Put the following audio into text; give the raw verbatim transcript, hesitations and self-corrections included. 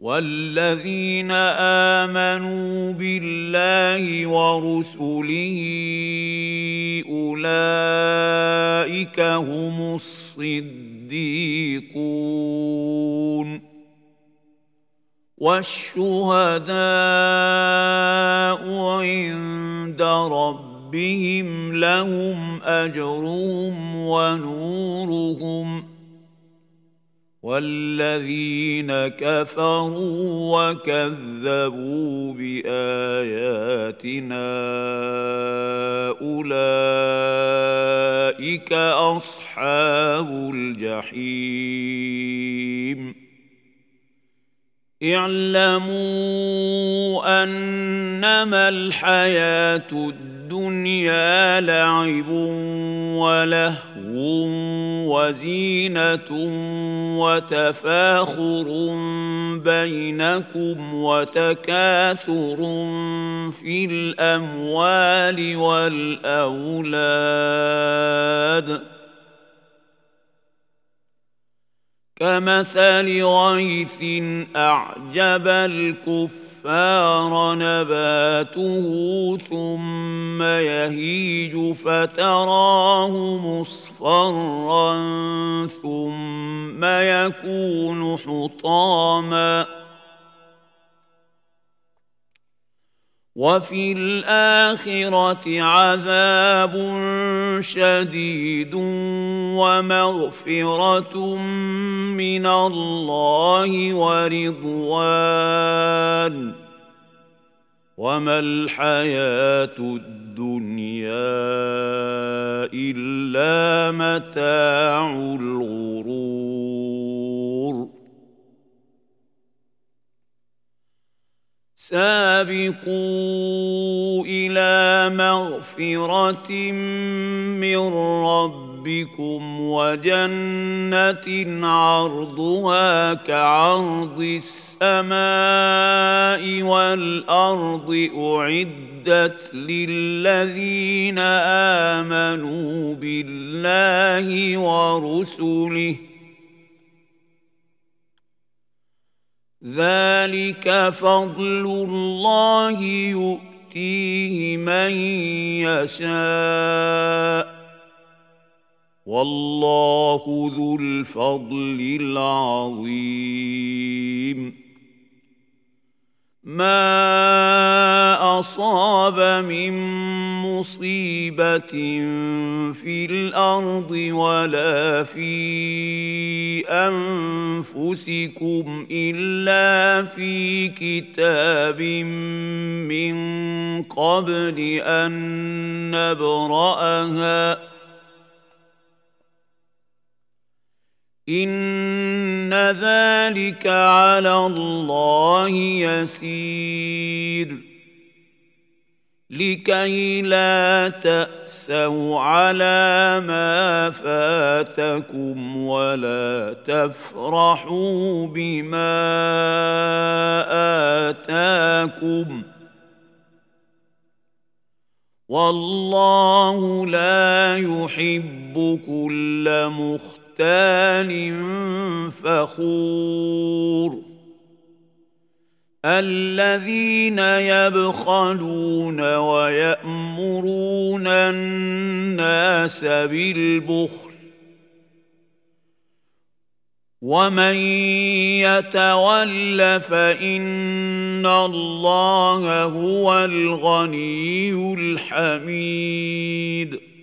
والذين آمنوا بالله ورسله أولئك هم الصديقون والشهداء عند ربهم لهم أجرهم ونورهم والذين كفروا وكذبوا بآياتنا أولئك أصحاب الجحيم اعلموا أنما الحياة الدنيا لعب ولهو وزينة وتفاخر بينكم وتكاثر في الأموال والأولاد كمثل غيث أعجب الكفار نباته ثم يهيج فتراه مصفرا ثم يكون حطاما وفي الآخرة عذاب شديد ومغفرة من الله ورضوان وما الحياة الدنيا إلا متاع الغرور سابقوا إلى مغفرة من ربكم وجنة عرضها كعرض السماء والأرض أعدت للذين آمنوا بالله ورسله ذلك فضل الله يؤتيه من يشاء والله ذو الفضل العظيم ما أصاب من مصيبة في الأرض ولا في أنفسكم إلا في كتاب من قبل أن نبرأها إن ذلك على الله يسير لكي لا تأسوا على ما فاتكم ولا تفرحوا بما آتاكم والله لا يحب كل مختال فخور الذين يبخلون ويأمرون الناس بالبخل ومن يتول فإن الله هو الغني الحميد